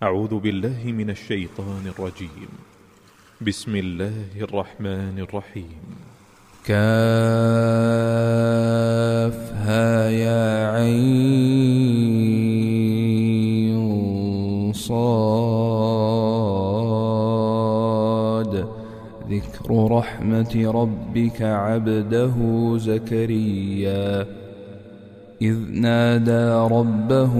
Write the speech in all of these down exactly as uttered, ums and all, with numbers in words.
أعوذ بالله من الشيطان الرجيم. بسم الله الرحمن الرحيم. كافها يا عين صاد ذكر رحمة ربك عبده زكريا إذ نادى ربه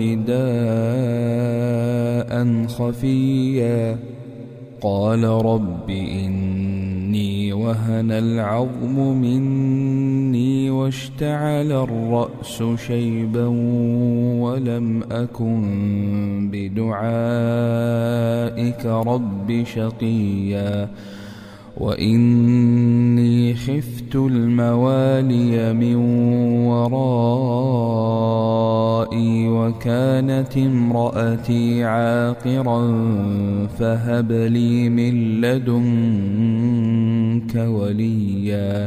نداء خفيا قال رب إني وهن العظم مني واشتعل الرأس شيبا ولم أكن بدعائك رب شقيا وإني خفت الموالي من ورائي وكانت امرأتي عاقرا فهب لي من لدنك وليا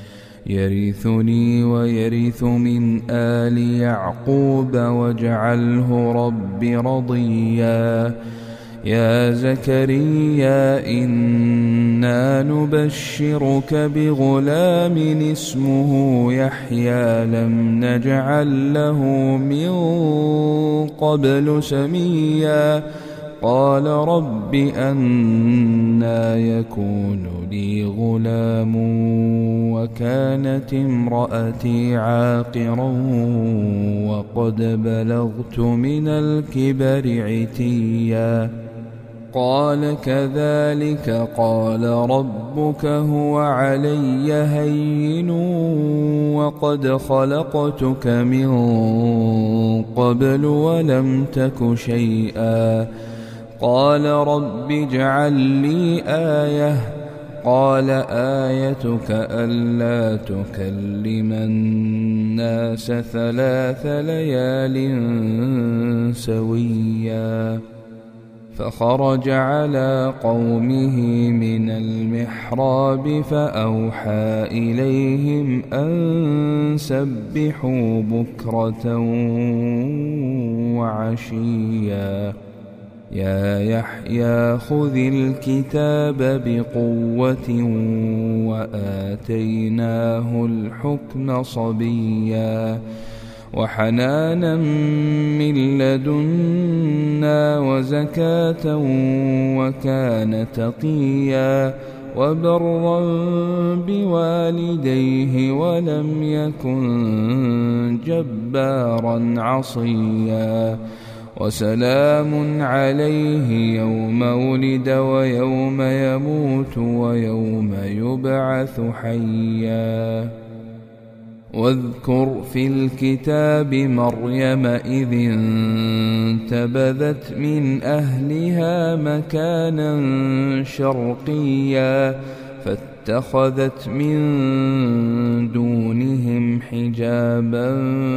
يرثني ويرث من آل يعقوب واجعله رب رضيا يا زكريا إنا نبشرك بغلام اسمه يحيى لم نجعل له من قبل سميا قال رب أنى يكون لي غلام وكانت امرأتي عاقرا وقد بلغت من الكبر عتيا قال كذلك قال ربك هو علي هين وقد خلقتك من قبل ولم تك شيئا قال رب اجعل لي آية قال آيتك ألا تكلم الناس ثلاث ليال سويا فخرج على قومه من المحراب فأوحى إليهم أن سبحوا بكرة وعشيا يا يحيى خذ الكتاب بقوة وآتيناه الحكم صبيا وحنانا من لدنا وزكاة وكان تقيا وبرا بوالديه ولم يكن جبارا عصيا وسلام عليه يوم ولد ويوم يموت ويوم يبعث حيا واذكر في الكتاب مريم إذ انتبذت من أهلها مكانا شرقيا فاتخذت من دونهم حجابا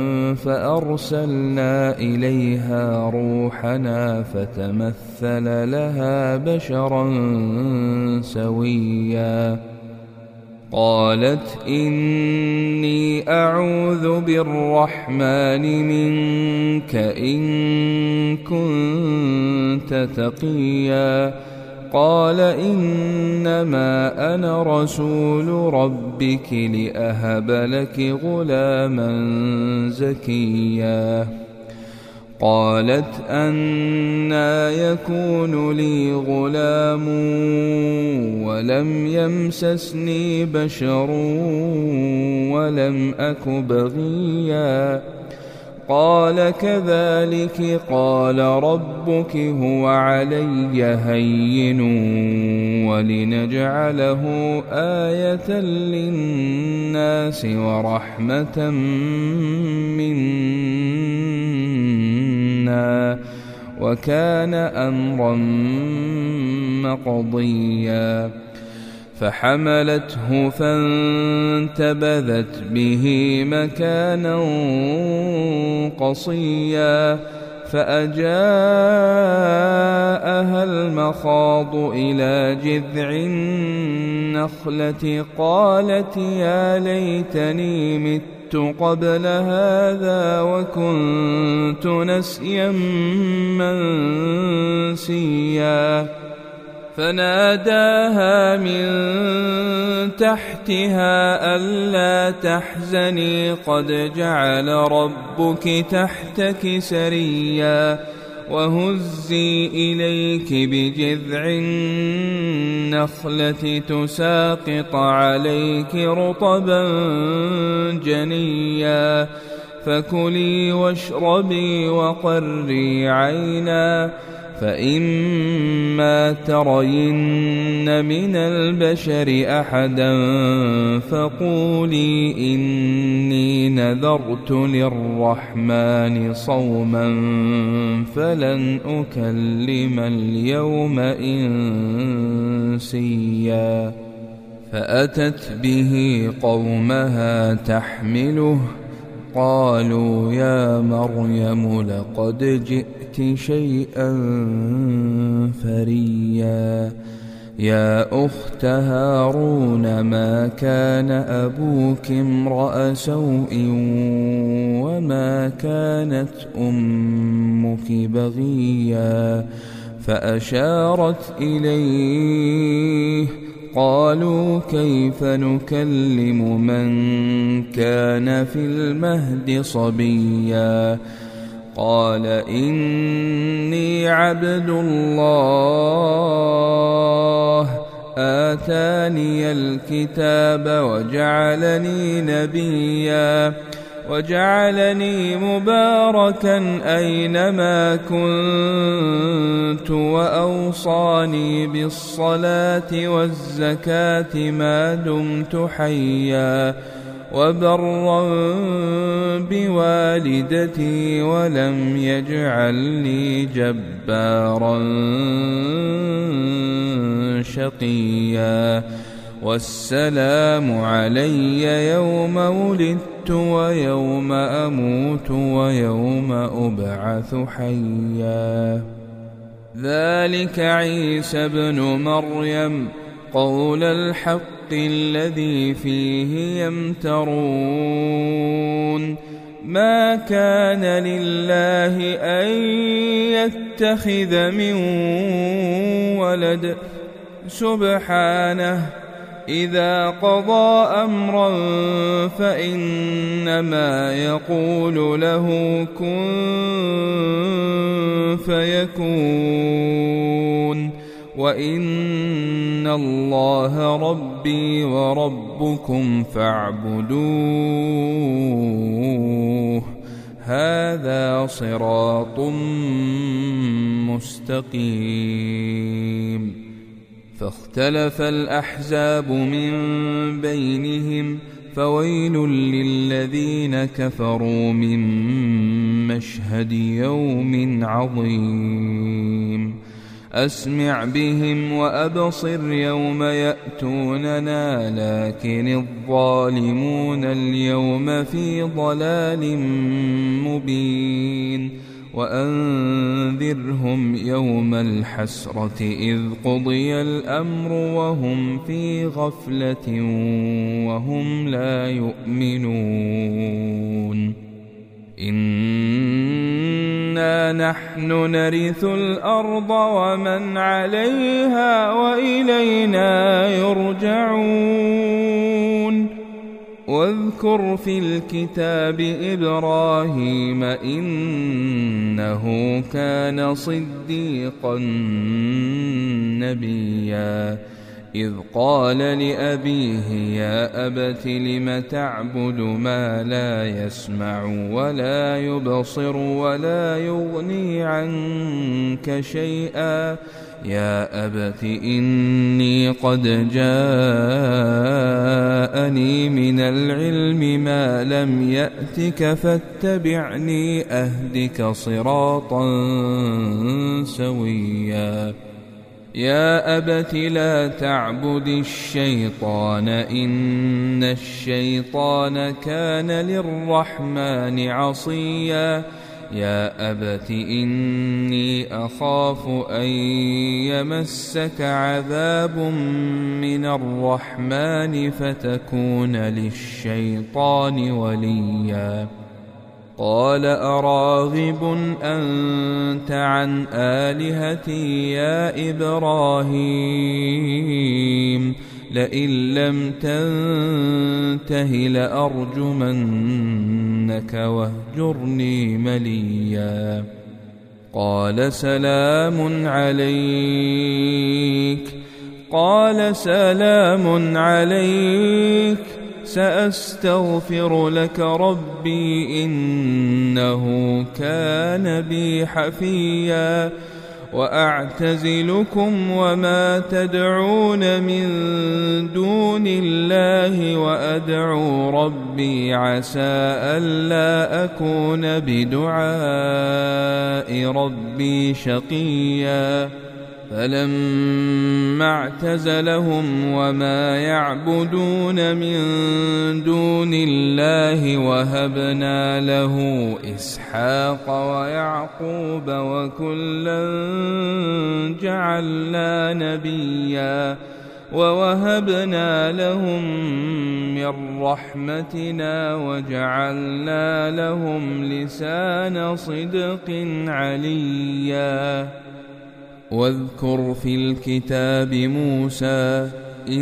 فأرسلنا إليها روحنا فتمثل لها بشرا سويا قالت إني أعوذ بالرحمن منك إن كنت تقيا قال إنما أنا رسول ربك لأهب لك غلاما زكيا قالت أنى يكون لي غلام ولم يمسسني بشر ولم أك بغيا قال كذلك قال ربك هو علي هين ولنجعله آية للناس ورحمة منا وكان أمرا مقضيا فحملته فانتبذت به مكانا قصيا فأجاءها المخاض إلى جذع النخلة قالت يا ليتني مت قبل هذا وكنت نسيا منسيا فناداها من تحتها ألا تحزني قد جعل ربك تحتك سريا وهزي إليك بجذع النخلة تساقط عليك رطبا جنيا فكلي واشربي وقري عينا فإما ترين من البشر أحدا فقولي إني نذرت للرحمن صوما فلن أكلم اليوم إنسيا فأتت به قومها تحمله قالوا يا مريم لقد جئت شيئا فريا يا أخت هارون ما كان أبوك امرأ سوء وما كانت أمك بغيا فأشارت إليه قالوا كيف نكلم من كان في المهد صبيا قال إني عبد الله آتاني الكتاب وجعلني نبيا وجعلني مباركا أينما كنت وأوصاني بالصلاة والزكاة ما دمت حيا وبرا بوالدتي ولم يجعلني جبارا شقيا والسلام علي يوم ولدت ويوم أموت ويوم أبعث حيا ذلك عيسى ابن مريم قول الحق الذي فيه يمترون ما كان لله أن يتخذ من ولد سبحانه إذا قضى أمرا فإنما يقول له كن فيكون وإن الله ربي وربكم فاعبدوه هذا صراط مستقيم فاختلف الأحزاب من بينهم فويل للذين كفروا من مشهد يوم عظيم أسمع بهم وأبصر يوم يأتوننا لكن الظالمون اليوم في ضلال مبين وأنذرهم يوم الحسرة إذ قضي الأمر وهم في غفلة وهم لا يؤمنون إنا نحن نرث الأرض ومن عليها وإلينا يرجعون واذكر في الكتاب إبراهيم إنه كان صديقا نبيا إذ قال لأبيه يا أبت لم تعبد ما لا يسمع ولا يبصر ولا يغني عنك شيئا يا أبت إني قد جاءني من العلم ما لم يأتك فاتبعني أهدك صراطا سويا يا أبت لا تعبد الشيطان إن الشيطان كان للرحمن عصيا يا أبت إني أخاف أن يمسك عذاب من الرحمن فتكون للشيطان وليا قال أراغب أنت عن آلهتي يا إبراهيم لئن لم تنته لأرجمنك واهجرني مليا قال سلام عليك قال سلام عليك سأستغفر لك ربي إنه كان بي حفيا وأعتزلكم وما تدعون من دون الله وأدعو ربي عسى ألا أكون بدعاء ربي شقيا فلما اعتزلهم وما يعبدون من دون الله وهبنا له إسحاق ويعقوب وكلا جعلنا نبيا ووهبنا لهم من رحمتنا وجعلنا لهم لسان صدق عليا واذكر في الكتاب موسى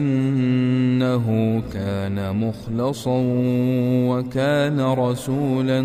إنه كان مخلصا وكان رسولا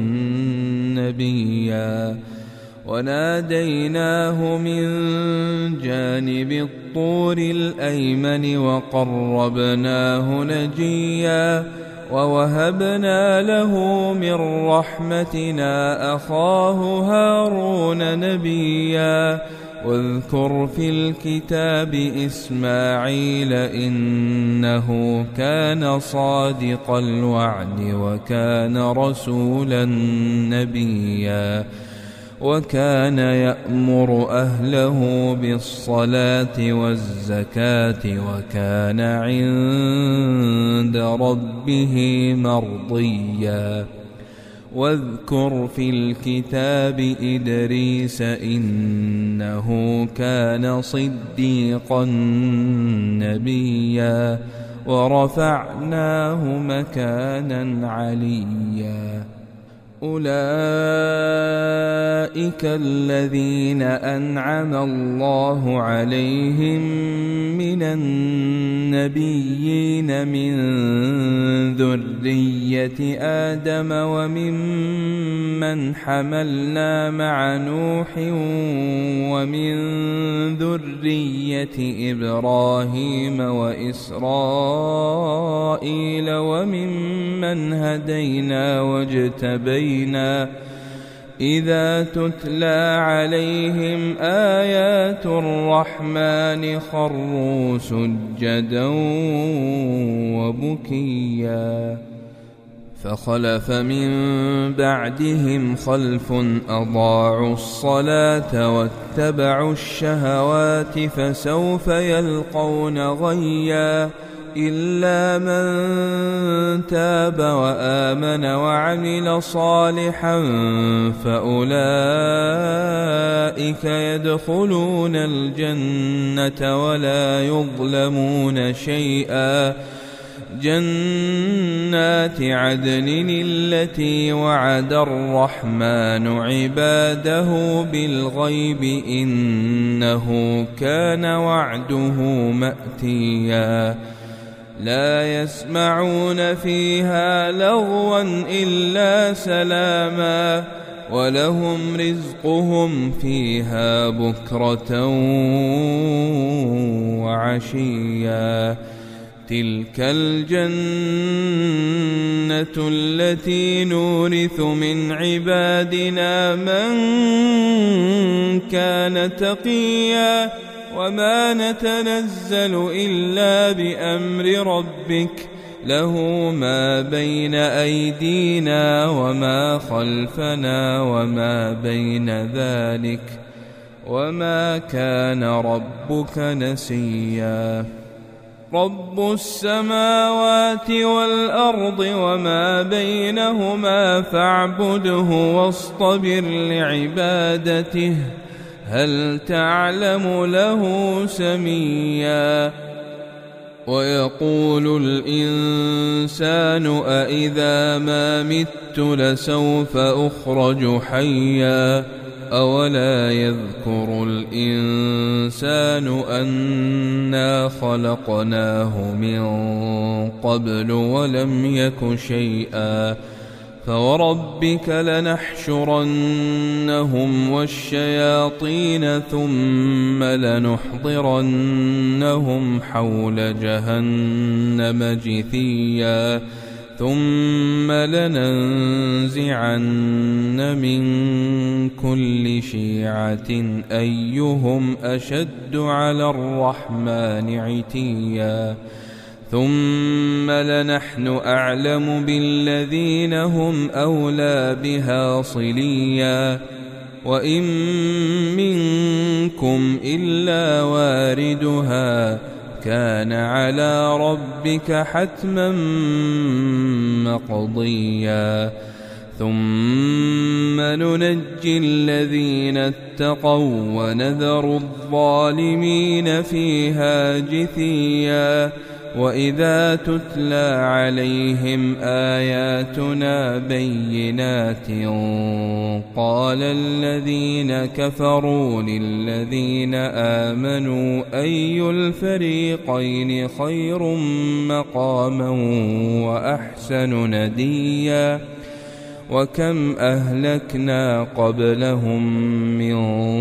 نبيا وناديناه من جانب الطور الأيمن وقربناه نجيا ووهبنا له من رحمتنا أخاه هارون نبيا واذكر في الكتاب إسماعيل إنه كان صادق الوعد وكان رسولا نبيا وكان يأمر أهله بالصلاة والزكاة وكان عند ربه مرضيا واذكر في الكتاب إدريس إنه كان صديقا نبيا ورفعناه مكانا عليا أولئك الذين أنعم الله عليهم من النبيين من ذرية آدم وممن حملنا مع نوح ومن ذرية إبراهيم وإسرائيل وممن هدينا واجتبينا إذا تتلى عليهم آيات الرحمن خروا سجدا وبكيا فخلف من بعدهم خلف أضاعوا الصلاة واتبعوا الشهوات فسوف يلقون غيا إلا من تاب وآمن وعمل صالحا فأولئك يدخلون الجنة ولا يظلمون شيئا جنات عدن التي وعد الرحمن عباده بالغيب إنه كان وعده مأتيا لا يسمعون فيها لغوا إلا سلاما ولهم رزقهم فيها بكرة وعشيا تلك الجنة التي نورث من عبادنا من كان تقيا وما نتنزل إلا بأمر ربك له ما بين أيدينا وما خلفنا وما بين ذلك وما كان ربك نسيا رب السماوات والأرض وما بينهما فاعبده واصطبر لعبادته هل تعلم له سميا ويقول الإنسان أإذا ما مت لسوف أخرج حيا أولا يذكر الإنسان أنا خلقناه من قبل ولم يك شيئا فوربك لنحشرنهم والشياطين ثم لنحضرنهم حول جهنم جثيا ثم لننزعن من كل شيعة أيهم أشد على الرحمن عتيا ثم لنحن أعلم بالذين هم أولى بها صليا وإن منكم إلا واردها كان على ربك حتما مقضيا ثم ننجي الذين اتقوا ونذر الظالمين فيها جثيا وإذا تتلى عليهم آياتنا بينات قال الذين كفروا للذين آمنوا أي الفريقين خير مقاما وأحسن نديا وكم أهلكنا قبلهم من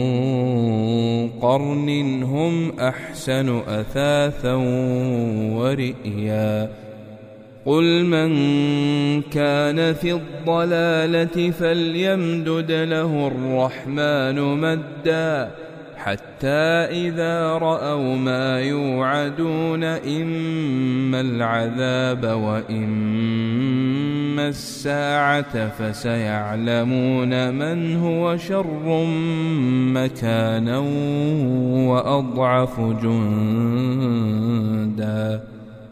قرن هم أحسن أثاثا ورئيا قل من كان في الضلالة فليمدد له الرحمن مدا حتى إذا رأوا ما يوعدون إما العذاب وإما الساعة فسيعلمون من هو شر مكانا وأضعف جندا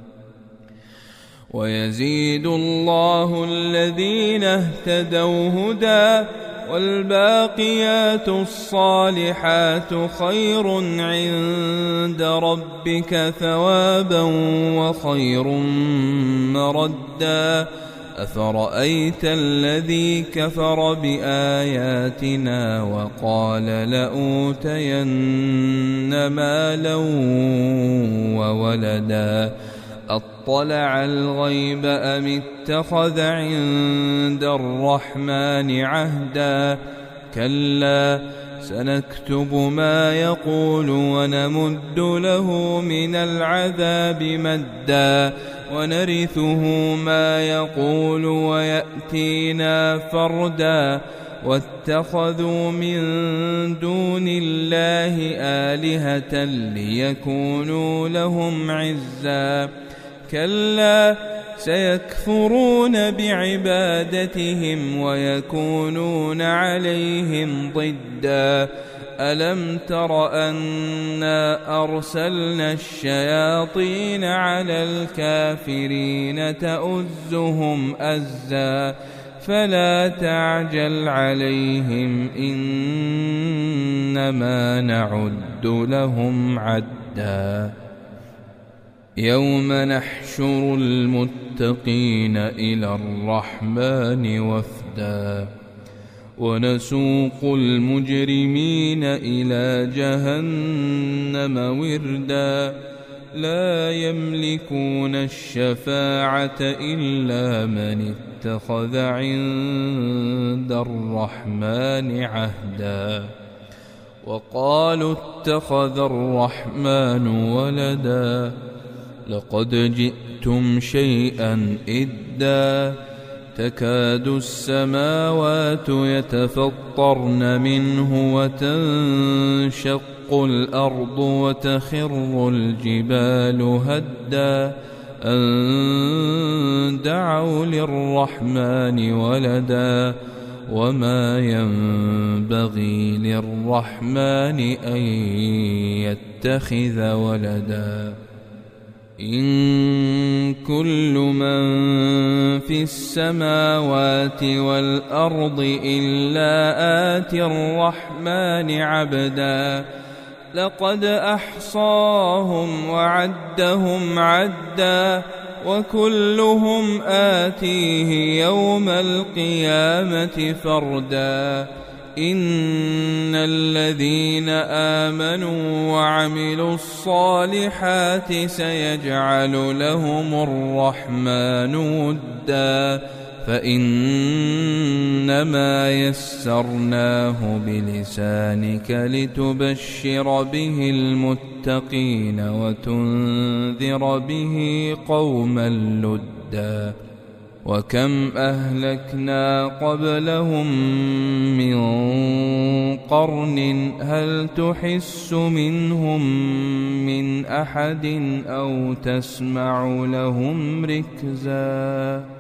ويزيد الله الذين اهتدوا هدى والباقيات الصالحات خير عند ربك ثوابا وخير مردا أفرأيت الذي كفر بآياتنا وقال لأوتين مالا وولدا أطلع الغيب أم اتخذ عند الرحمن عهدا كلا سنكتب ما يقول ونمد له من العذاب مدا ونرثه ما يقول ويأتينا فردا واتخذوا من دون الله آلهة ليكونوا لهم عزا كلا سيكفرون بعبادتهم ويكونون عليهم ضدا ألم تر أنا أرسلنا الشياطين على الكافرين تؤزهم أزا فلا تعجل عليهم إنما نعد لهم عدا يوم نحشر المتقين إلى الرحمن وفدا ونسوق المجرمين إلى جهنم وردا لا يملكون الشفاعة إلا من اتخذ عند الرحمن عهدا وقالوا اتخذ الرحمن ولدا لقد جئتم شيئا إدا تكاد السماوات يتفطرن منه وتنشق الأرض وتخر الجبال هدا أن دعوا للرحمن ولدا وما ينبغي للرحمن أن يتخذ ولدا إن كل من في السماوات والأرض إلا آتي الرحمن عبدا لقد أحصاهم وعدهم عدا وكلهم آتيه يوم القيامة فردا إن الذين آمنوا وعملوا الصالحات سيجعل لهم الرحمن ودا فإنما يسرناه بلسانك لتبشر به المتقين وتنذر به قوما لدا وكم أهلكنا قبلهم من قرن هل تحس منهم من أحد أو تسمع لهم ركزا